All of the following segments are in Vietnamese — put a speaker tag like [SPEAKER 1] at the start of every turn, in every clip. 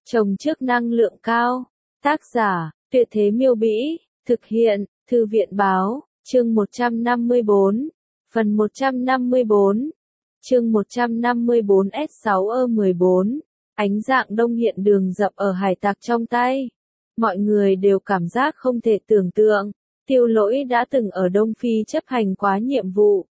[SPEAKER 1] Trồng trước năng lượng cao. Tác giả, Tuyệt Thế Miêu Bĩ. Thực hiện, Thư viện Báo. Chương 154. Phần 154. Chương 154 S6E14. Ánh dạng đông hiện đường dập ở hải tặc trong tay. Mọi người đều cảm giác không thể tưởng tượng. Tiêu Lỗi đã từng ở Đông Phi chấp hành quá nhiệm vụ.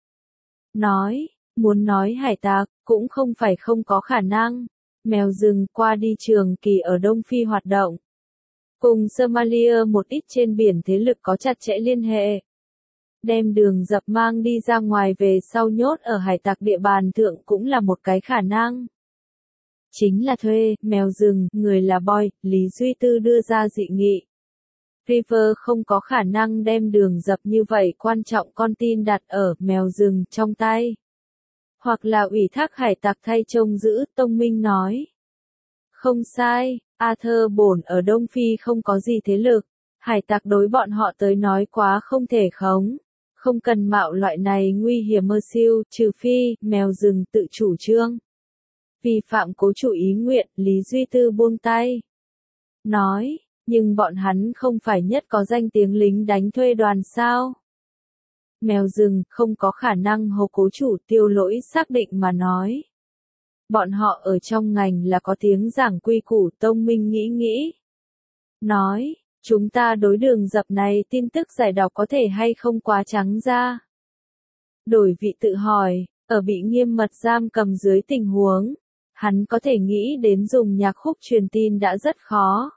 [SPEAKER 1] Muốn nói hải tặc, cũng không phải không có khả năng. Mèo rừng qua đi trường kỳ ở Đông Phi hoạt động. Cùng Somalia một ít trên biển thế lực có chặt chẽ liên hệ. Đem đường dập mang đi ra ngoài về sau nhốt ở hải tặc địa bàn thượng cũng là một cái khả năng. Chính là thuê, mèo rừng, người là Boy, Lý Duy Tư đưa ra dị nghị. River không có khả năng đem đường dập như vậy quan trọng con tin đặt ở mèo rừng trong tay. Hoặc là ủy thác hải tặc thay trông giữ, Tông Minh nói. Không sai, Arthur Bổn ở Đông Phi không có gì thế lực. Hải tặc đối bọn họ tới nói quá không thể khống. Không cần mạo loại này nguy hiểm mơ siêu, trừ phi, mèo rừng tự chủ trương. Vi phạm cố chủ ý nguyện, Lý Duy Tư buông tay. Nói, nhưng bọn hắn không phải nhất có danh tiếng lính đánh thuê đoàn sao. Mèo rừng không có khả năng hầu cố chủ, Tiêu Lỗi xác định mà nói. Bọn họ ở trong ngành là có tiếng giảng quy củ, Tông Minh nghĩ. Nói, chúng ta đối đường dập này tin tức giải đọc có thể hay không quá trắng ra. Đổi vị tự hỏi, ở bị nghiêm mật giam cầm dưới tình huống, hắn có thể nghĩ đến dùng nhạc khúc truyền tin đã rất khó.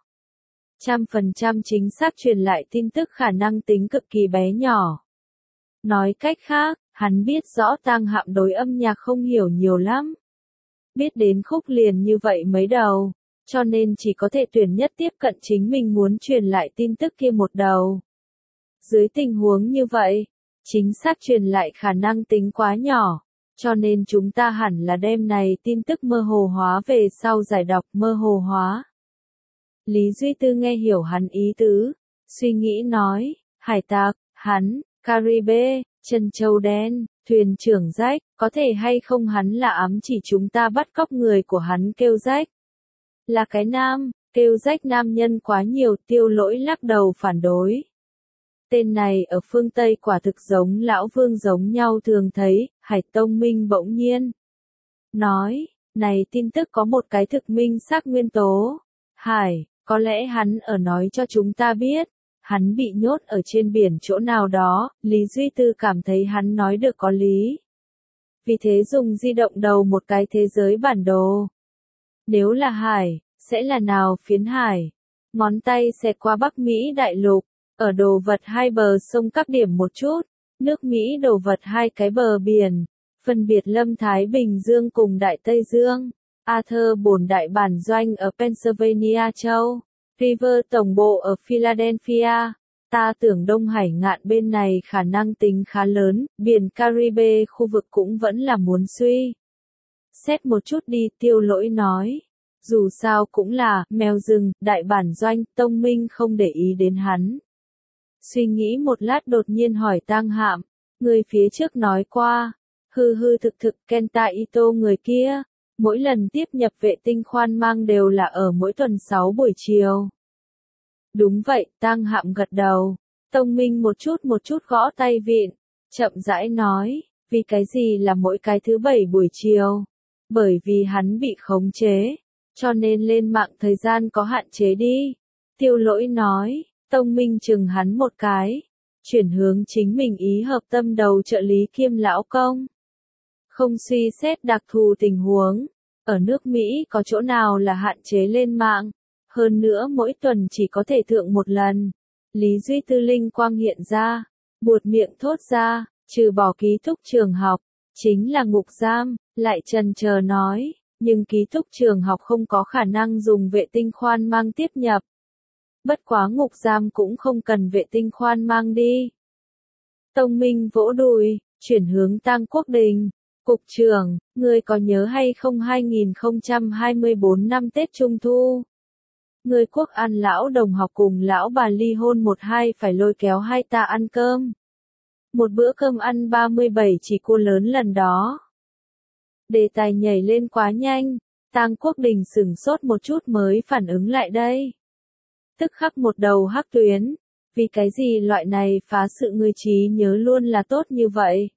[SPEAKER 1] 100% chính xác truyền lại tin tức khả năng tính cực kỳ bé nhỏ. Nói cách khác, hắn biết rõ Tang Hạm đối âm nhạc không hiểu nhiều lắm. Biết đến khúc liền như vậy mấy đầu, cho nên chỉ có thể tuyển nhất tiếp cận chính mình muốn truyền lại tin tức kia một đầu. Dưới tình huống như vậy, chính xác truyền lại khả năng tính quá nhỏ, cho nên chúng ta hẳn là đem này tin tức mơ hồ hóa về sau giải đọc mơ hồ hóa. Lý Duy Tư nghe hiểu hắn ý tứ, suy nghĩ nói, hải tặc, hắn, Caribe, chân châu đen, thuyền trưởng Rách, có thể hay không hắn là ám chỉ chúng ta bắt cóc người của hắn kêu Rách. Là cái nam, kêu Rách nam nhân quá nhiều, Tiêu Lỗi lắc đầu phản đối. Tên này ở phương Tây quả thực giống lão vương giống nhau thường thấy, Hải Tông Minh bỗng nhiên. Nói, này tin tức có một cái thực minh xác nguyên tố. Hải, có lẽ hắn ở nói cho chúng ta biết. Hắn bị nhốt ở trên biển chỗ nào đó, Lý Duy Tư cảm thấy hắn nói được có lý. Vì thế dùng di động đầu một cái thế giới bản đồ. Nếu là hải, sẽ là nào phiến hải? Ngón tay xẹt qua Bắc Mỹ đại lục, ở đồ vật hai bờ sông các điểm một chút, nước Mỹ đồ vật hai cái bờ biển, phân biệt Lâm Thái Bình Dương cùng Đại Tây Dương, Arthur Bổn đại bản doanh ở Pennsylvania châu. River tổng bộ ở Philadelphia. Ta tưởng Đông Hải ngạn bên này khả năng tính khá lớn, biển Caribe khu vực cũng vẫn là muốn suy. Xét một chút đi, Tiêu Lỗi nói. Dù sao cũng là, mèo rừng, đại bản doanh, Tông Minh không để ý đến hắn. Suy nghĩ một lát đột nhiên hỏi Tang Hạm, người phía trước nói qua, thực Kenta Ito người kia. Mỗi lần tiếp nhập vệ tinh khoan mang đều là ở mỗi tuần 6 buổi chiều. Đúng vậy, Tang Hạm gật đầu. Tông Minh một chút gõ tay vịn. Chậm rãi nói, vì cái gì là mỗi cái thứ 7 buổi chiều? Bởi vì hắn bị khống chế, cho nên lên mạng thời gian có hạn chế đi. Tiêu Lỗi nói, Tông Minh chừng hắn một cái. Chuyển hướng chính mình ý hợp tâm đầu trợ lý kiêm lão công. Không suy xét đặc thù tình huống, ở nước Mỹ có chỗ nào là hạn chế lên mạng, hơn nữa mỗi tuần chỉ có thể thượng một lần. Lý Duy Tư linh quang hiện ra, buột miệng thốt ra, trừ bỏ ký túc trường học, chính là ngục giam, lại chần chờ nói, nhưng ký túc trường học không có khả năng dùng vệ tinh khoan mang tiếp nhập. Bất quá ngục giam cũng không cần vệ tinh khoan mang đi. Tông Minh vỗ đùi, chuyển hướng Tang Quốc Đình. Cục trưởng, ngươi có nhớ hay không 2024 năm Tết Trung Thu? Ngươi Quốc An lão đồng học cùng lão bà ly hôn 12 phải lôi kéo hai ta ăn cơm. Một bữa cơm ăn 37 chỉ cô lớn lần đó. Đề tài nhảy lên quá nhanh, Tang Quốc Đình sửng sốt một chút mới phản ứng lại đây. Tức khắc một đầu hắc tuyến, vì cái gì loại này phá sự người trí nhớ luôn là tốt như vậy?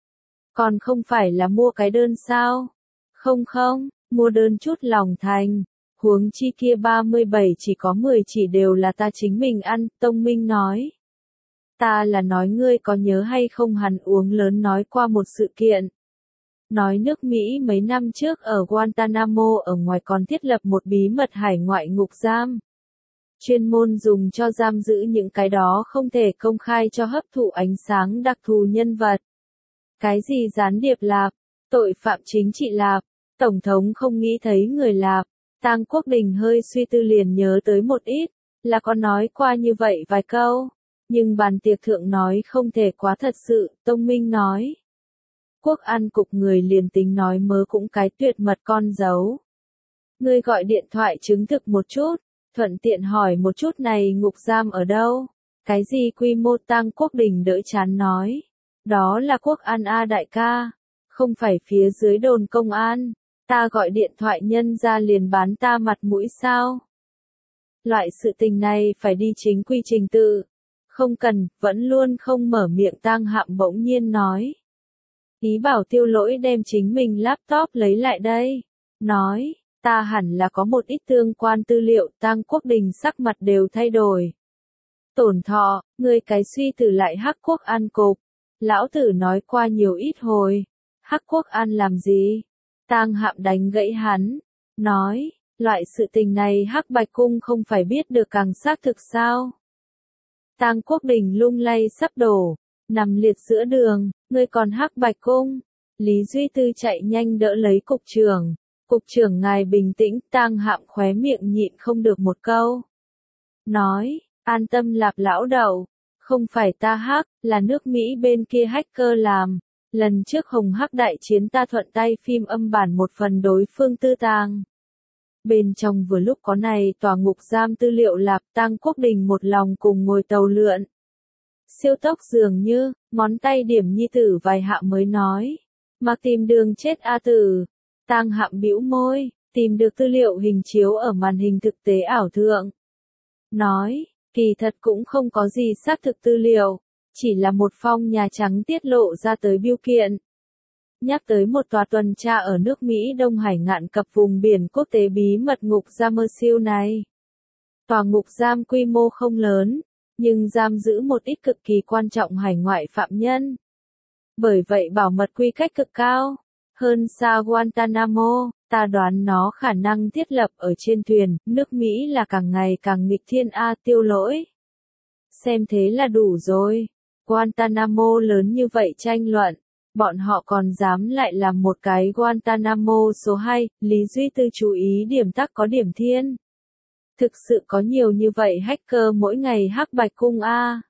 [SPEAKER 1] Còn không phải là mua cái đơn sao? Không không, mua đơn chút lòng thành. Huống chi kia 37 chỉ có 10 chỉ đều là ta chính mình ăn, Tông Minh nói. Ta là nói ngươi có nhớ hay không hắn uống lớn nói qua một sự kiện. Nói nước Mỹ mấy năm trước ở Guantanamo ở ngoài còn thiết lập một bí mật hải ngoại ngục giam. Chuyên môn dùng cho giam giữ những cái đó không thể công khai cho hấp thụ ánh sáng đặc thù nhân vật. Cái gì gián điệp lạp, tội phạm chính trị lạp, Tổng thống không nghĩ thấy người lạp. Tang Quốc Đình hơi suy tư liền nhớ tới một ít, là có nói qua như vậy vài câu. Nhưng bàn tiệc thượng nói không thể quá thật sự, Tông Minh nói. Quốc an cục người liền tính nói mớ cũng cái tuyệt mật con dấu. Ngươi gọi điện thoại chứng thực một chút, thuận tiện hỏi một chút này ngục giam ở đâu. Cái gì quy mô Tang Quốc Đình đỡ chán nói. Đó là quốc an a đại ca, không phải phía dưới đồn công an. Ta gọi điện thoại nhân ra liền bán ta mặt mũi sao? Loại sự tình này phải đi chính quy trình tự. Không cần, vẫn luôn không mở miệng Tang Hạm bỗng nhiên nói. Ý bảo Tiêu Lỗi đem chính mình laptop lấy lại đây. Nói, ta hẳn là có một ít tương quan tư liệu. Tang Quốc Đình sắc mặt đều thay đổi. Tổn thọ, người cái suy tử lại Hắc Quốc An cục. Lão tử nói qua nhiều ít hồi. Hắc Quốc An làm gì? Tang Hạm đánh gãy hắn. Nói, loại sự tình này Hắc Bạch Cung không phải biết được càng xác thực sao? Tang Quốc Đình lung lay sắp đổ, nằm liệt giữa đường, ngươi còn Hắc Bạch Cung. Lý Duy Tư chạy nhanh đỡ lấy cục trưởng. Cục trưởng ngài bình tĩnh, Tang Hạm khóe miệng nhịn không được một câu. Nói, an tâm lạp lão đầu, không phải ta hack, là nước Mỹ bên kia hacker làm. Lần trước Hồng Hắc đại chiến ta thuận tay phim âm bản một phần đối phương tư tàng. Bên trong vừa lúc có này tòa ngục giam tư liệu lạp. Tang Quốc Đình một lòng cùng ngồi tàu lượn. Siêu tốc dường như, ngón tay điểm nhi tử vài hạ mới nói. Mà tìm đường chết A tử. Tang Hạm bĩu môi, tìm được tư liệu hình chiếu ở màn hình thực tế ảo thượng. Nói, kỳ thật cũng không có gì xác thực tư liệu. Chỉ là một phong Nhà Trắng tiết lộ ra tới bưu kiện. Nhắc tới một tòa tuần tra ở nước Mỹ Đông Hải ngạn cập vùng biển quốc tế bí mật ngục giam Mersill này. Tòa ngục giam quy mô không lớn, nhưng giam giữ một ít cực kỳ quan trọng hải ngoại phạm nhân. Bởi vậy bảo mật quy cách cực cao. Hơn xa Guantanamo, ta đoán nó khả năng thiết lập ở trên thuyền. Nước Mỹ là càng ngày càng nghịch thiên A Tiêu Lỗi. Xem thế là đủ rồi. Guantanamo lớn như vậy tranh luận, bọn họ còn dám lại làm một cái Guantanamo số 2, Lý Duy Tư chú ý điểm tắc có điểm thiên. Thực sự có nhiều như vậy hacker mỗi ngày Hắc Bạch Cung A.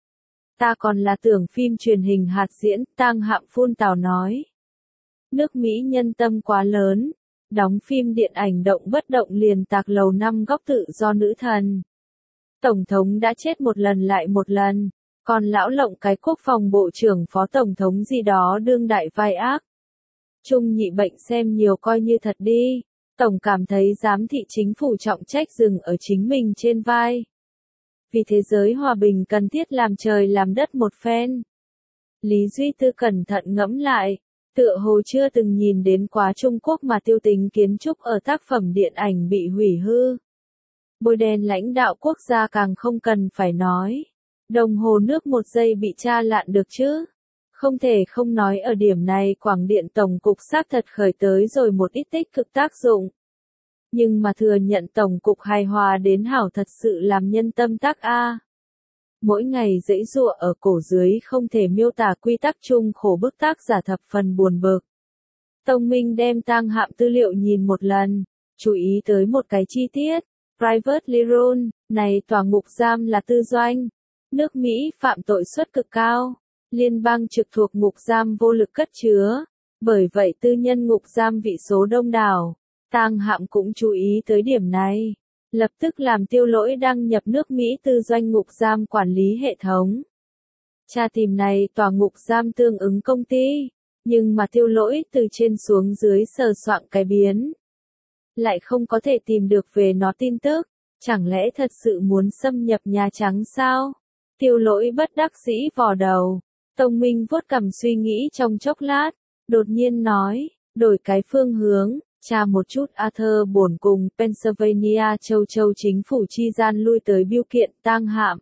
[SPEAKER 1] Ta còn là tưởng phim truyền hình hạt diễn, Tang Hạm phun tào nói. Nước Mỹ nhân tâm quá lớn, đóng phim điện ảnh động bất động liền tạc lầu 5 góc tự do nữ thần. Tổng thống đã chết một lần lại một lần. Còn lão lộng cái quốc phòng bộ trưởng phó tổng thống gì đó đương đại vai ác. Trung nhị bệnh xem nhiều coi như thật đi. Tổng cảm thấy giám thị chính phủ trọng trách dừng ở chính mình trên vai. Vì thế giới hòa bình cần thiết làm trời làm đất một phen. Lý Duy Tư cẩn thận ngẫm lại. Tựa hồ chưa từng nhìn đến quá Trung Quốc mà tiêu tính kiến trúc ở tác phẩm điện ảnh bị hủy hư. Bôi đen lãnh đạo quốc gia càng không cần phải nói. Đồng hồ nước một giây bị tra lạn được chứ. Không thể không nói ở điểm này Quảng Điện Tổng cục xác thật khởi tới rồi một ít tích cực tác dụng. Nhưng mà thừa nhận Tổng cục hài hòa đến hảo thật sự làm nhân tâm tác A. Mỗi ngày dãy giụa ở cổ dưới không thể miêu tả quy tắc chung khổ bức tác giả thập phần buồn bực. Tông Minh đem Tang Hạm tư liệu nhìn một lần, chú ý tới một cái chi tiết. Private Liron, này tòa ngục giam là tư doanh. Nước Mỹ phạm tội suất cực cao. Liên bang trực thuộc ngục giam vô lực cất chứa. Bởi vậy tư nhân ngục giam vị số đông đảo. Tang Hạm cũng chú ý tới điểm này. Lập tức làm Tiêu Lỗi đăng nhập nước Mỹ tư doanh ngục giam quản lý hệ thống. Tra tìm này tòa ngục giam tương ứng công ty. Nhưng mà Tiêu Lỗi từ trên xuống dưới sờ soạng cái biến. lại không có thể tìm được về nó tin tức. Chẳng lẽ thật sự muốn xâm nhập Nhà Trắng sao? Tiêu Lỗi bất đắc dĩ vò đầu. Tông Minh vuốt cằm suy nghĩ trong chốc lát, đột nhiên nói, đổi cái phương hướng, tra một chút Arthur bổn cùng Pennsylvania châu chính phủ chi gian lui tới biêu kiện tang hạm.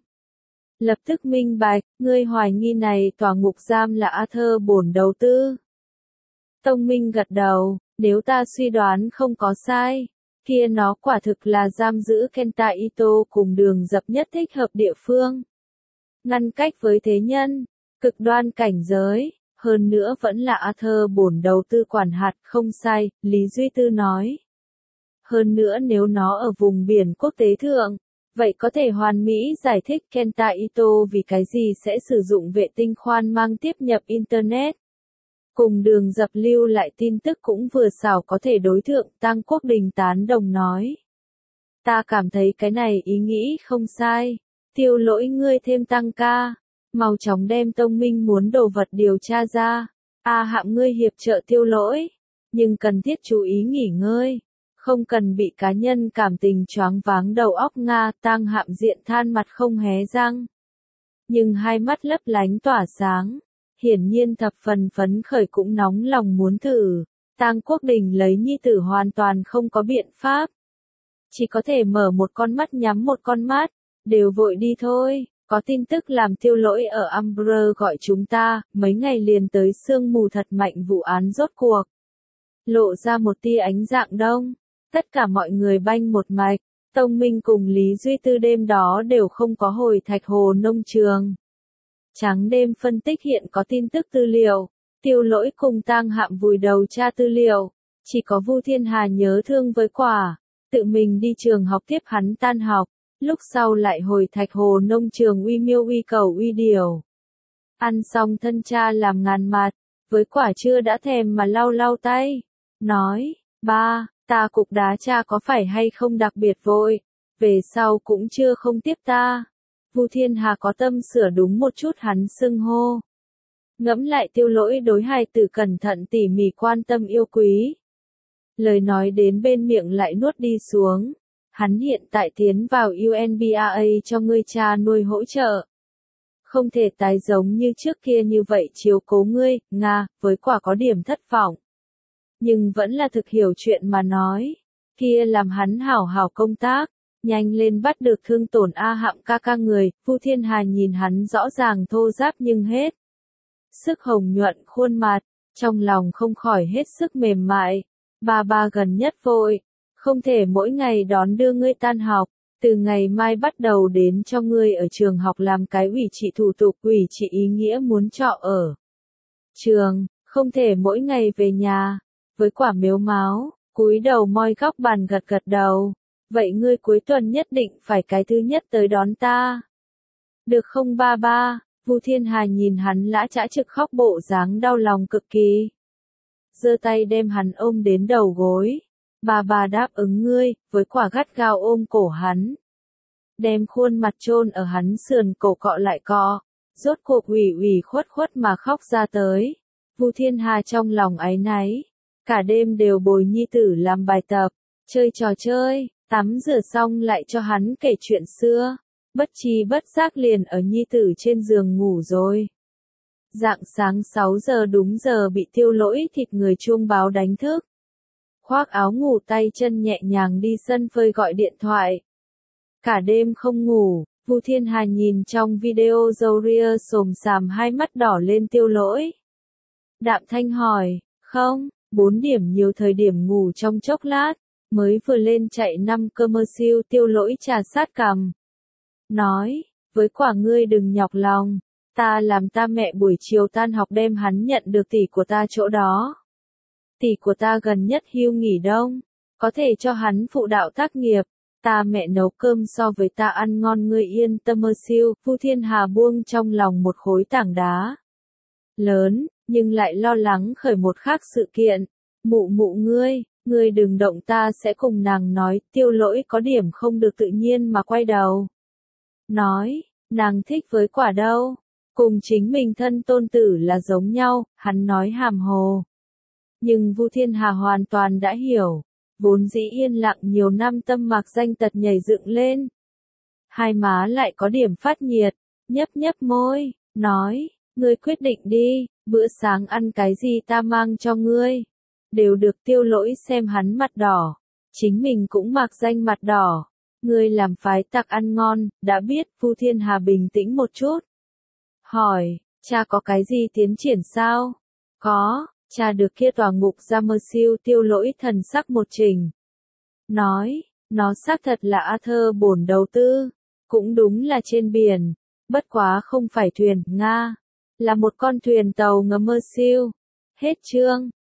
[SPEAKER 1] Lập tức minh bạch, ngươi hoài nghi này tòa ngục giam là Arthur bổn đầu tư. Tông Minh gật đầu, nếu ta suy đoán không có sai, kia nó quả thực là giam giữ Kenta Ito cùng Đường Dập nhất thích hợp địa phương. Ngăn cách với thế nhân, cực đoan cảnh giới, hơn nữa vẫn là Arthur bổn đầu tư quản hạt không sai, Lý Duy Tư nói. Hơn nữa nếu nó ở vùng biển quốc tế thượng, vậy có thể hoàn mỹ giải thích Kenta Ito vì cái gì sẽ sử dụng vệ tinh khoan mang tiếp nhập Internet. Cùng Đường Dập lưu lại tin tức cũng vừa xảo có thể đối thượng, Tăng Quốc Đình tán đồng nói. Ta cảm thấy cái này ý nghĩ không sai. Tiêu Lỗi ngươi thêm tăng ca. Mau chóng đem Tông Minh muốn đồ vật điều tra ra. Hạm ngươi hiệp trợ Tiêu Lỗi. Nhưng cần thiết chú ý nghỉ ngơi. Không cần bị cá nhân cảm tình choáng váng đầu óc Nga. Tang Hạm diện than mặt không hé răng. Nhưng hai mắt lấp lánh tỏa sáng. Hiển nhiên thập phần phấn khởi cũng nóng lòng muốn thử. Tang Quốc Đình lấy nhi tử hoàn toàn không có biện pháp. Chỉ có thể mở một con mắt nhắm một con mắt. Đều vội đi thôi. Có tin tức làm Tiêu Lỗi ở Amber gọi chúng ta, mấy ngày liền tới sương mù thật mạnh vụ án rốt cuộc. Lộ ra một tia ánh dạng đông. Tất cả mọi người banh một mạch. Tông Minh cùng Lý Duy Tư đêm đó đều không có hồi Thạch Hồ nông trường. Trắng đêm phân tích hiện có tin tức tư liệu. Tiêu Lỗi cùng Tang Hạm vùi đầu tra tư liệu. Chỉ có Vu Thiên Hà nhớ thương với quả. Tự mình đi trường học tiếp hắn tan học. Lúc sau lại hồi Thạch Hồ nông trường uy miêu uy cầu uy điều. Ăn xong thân cha làm ngàn mặt. Với quả chưa đã thèm mà lau lau tay. Nói, ba, ta cục đá cha có phải hay không đặc biệt vội. Về sau cũng chưa không tiếp ta. Vu Thiên Hà có tâm sửa đúng một chút hắn xưng hô. Ngẫm lại Tiêu Lỗi đối hài tử cẩn thận tỉ mỉ quan tâm yêu quý. Lời nói đến bên miệng lại nuốt đi xuống. Hắn hiện tại tiến vào UNBRA cho ngươi cha nuôi hỗ trợ. Không thể tái giống như trước kia như vậy chiếu cố ngươi, Nga, với quả có điểm thất vọng. Nhưng vẫn là thực hiểu chuyện mà nói. Kia làm hắn hảo hảo công tác. Nhanh lên bắt được thương tổn Hạm ca ca người, Vu Thiên Hà nhìn hắn rõ ràng thô ráp nhưng hết. Sức hồng nhuận khuôn mặt, trong lòng không khỏi hết sức mềm mại. Ba gần nhất vội, không thể mỗi ngày đón đưa ngươi tan học, từ ngày mai bắt đầu đến cho ngươi ở trường học làm cái ủy trị thủ tục ủy trị ý nghĩa muốn trọ ở trường, không thể mỗi ngày về nhà, với quả mếu máo, cúi đầu moi góc bàn gật gật đầu. Vậy ngươi cuối tuần nhất định phải cái thứ nhất tới đón ta. Được không ba? Vu Thiên Hà nhìn hắn lã chã trực khóc bộ dáng đau lòng cực kỳ. Giơ tay đem hắn ôm đến đầu gối. Bà đáp ứng ngươi, với quả gắt gao ôm cổ hắn. Đem khuôn mặt chôn ở hắn sườn cổ cọ lại cọ. Rốt cuộc ủy khuất mà khóc ra tới. Vu Thiên Hà trong lòng áy náy. Cả đêm đều bồi nhi tử làm bài tập, chơi trò chơi. Tắm rửa xong lại cho hắn kể chuyện xưa, bất tri bất giác liền ở nhi tử trên giường ngủ rồi. Rạng sáng 6 giờ đúng giờ bị Tiêu Lỗi thịt người chuông báo đánh thức. Khoác áo ngủ tay chân nhẹ nhàng đi sân phơi gọi điện thoại. Cả đêm không ngủ, Vu Thiên Hà nhìn trong video râu ria xồm xàm hai mắt đỏ lên Tiêu Lỗi. Đạm thanh hỏi, không, 4 điểm nhiều thời điểm ngủ trong chốc lát. Mới vừa lên chạy 5 commercial Tiêu Lỗi trà sát cằm. Nói, với quả ngươi đừng nhọc lòng, ta làm ta mẹ buổi chiều tan học đem hắn nhận được tỷ của ta chỗ đó. Tỷ của ta gần nhất hưu nghỉ đông, có thể cho hắn phụ đạo tác nghiệp, ta mẹ nấu cơm so với ta ăn ngon ngươi yên tâm commercial. Vu Thiên Hà buông trong lòng một khối tảng đá lớn, nhưng lại lo lắng khởi một khác sự kiện. Mụ ngươi đừng động ta sẽ cùng nàng nói. Tiêu Lỗi có điểm không được tự nhiên mà quay đầu. Nói, nàng thích với quả đâu. Cùng chính mình thân tôn tử là giống nhau, hắn nói hàm hồ. Nhưng Vu Thiên Hà hoàn toàn đã hiểu. Vốn dĩ yên lặng nhiều năm tâm Mạc Danh tật nhảy dựng lên. Hai má lại có điểm phát nhiệt, nhấp nhấp môi, nói, ngươi quyết định đi, bữa sáng ăn cái gì ta mang cho ngươi. Đều được Tiêu Lỗi xem hắn mặt đỏ, chính mình cũng Mạc Danh mặt đỏ. Ngươi làm phái tặc ăn ngon, đã biết. Vu Thiên Hà bình tĩnh một chút. Hỏi, cha có cái gì tiến triển sao? Có, cha được kia tòa ngục ra mơ siêu. Tiêu Lỗi thần sắc một trình. Nói, nó xác thật là Arthur bổn đầu tư. Cũng đúng là trên biển, bất quá không phải thuyền Nga, là một con thuyền tàu ngầm mơ siêu. Hết chương.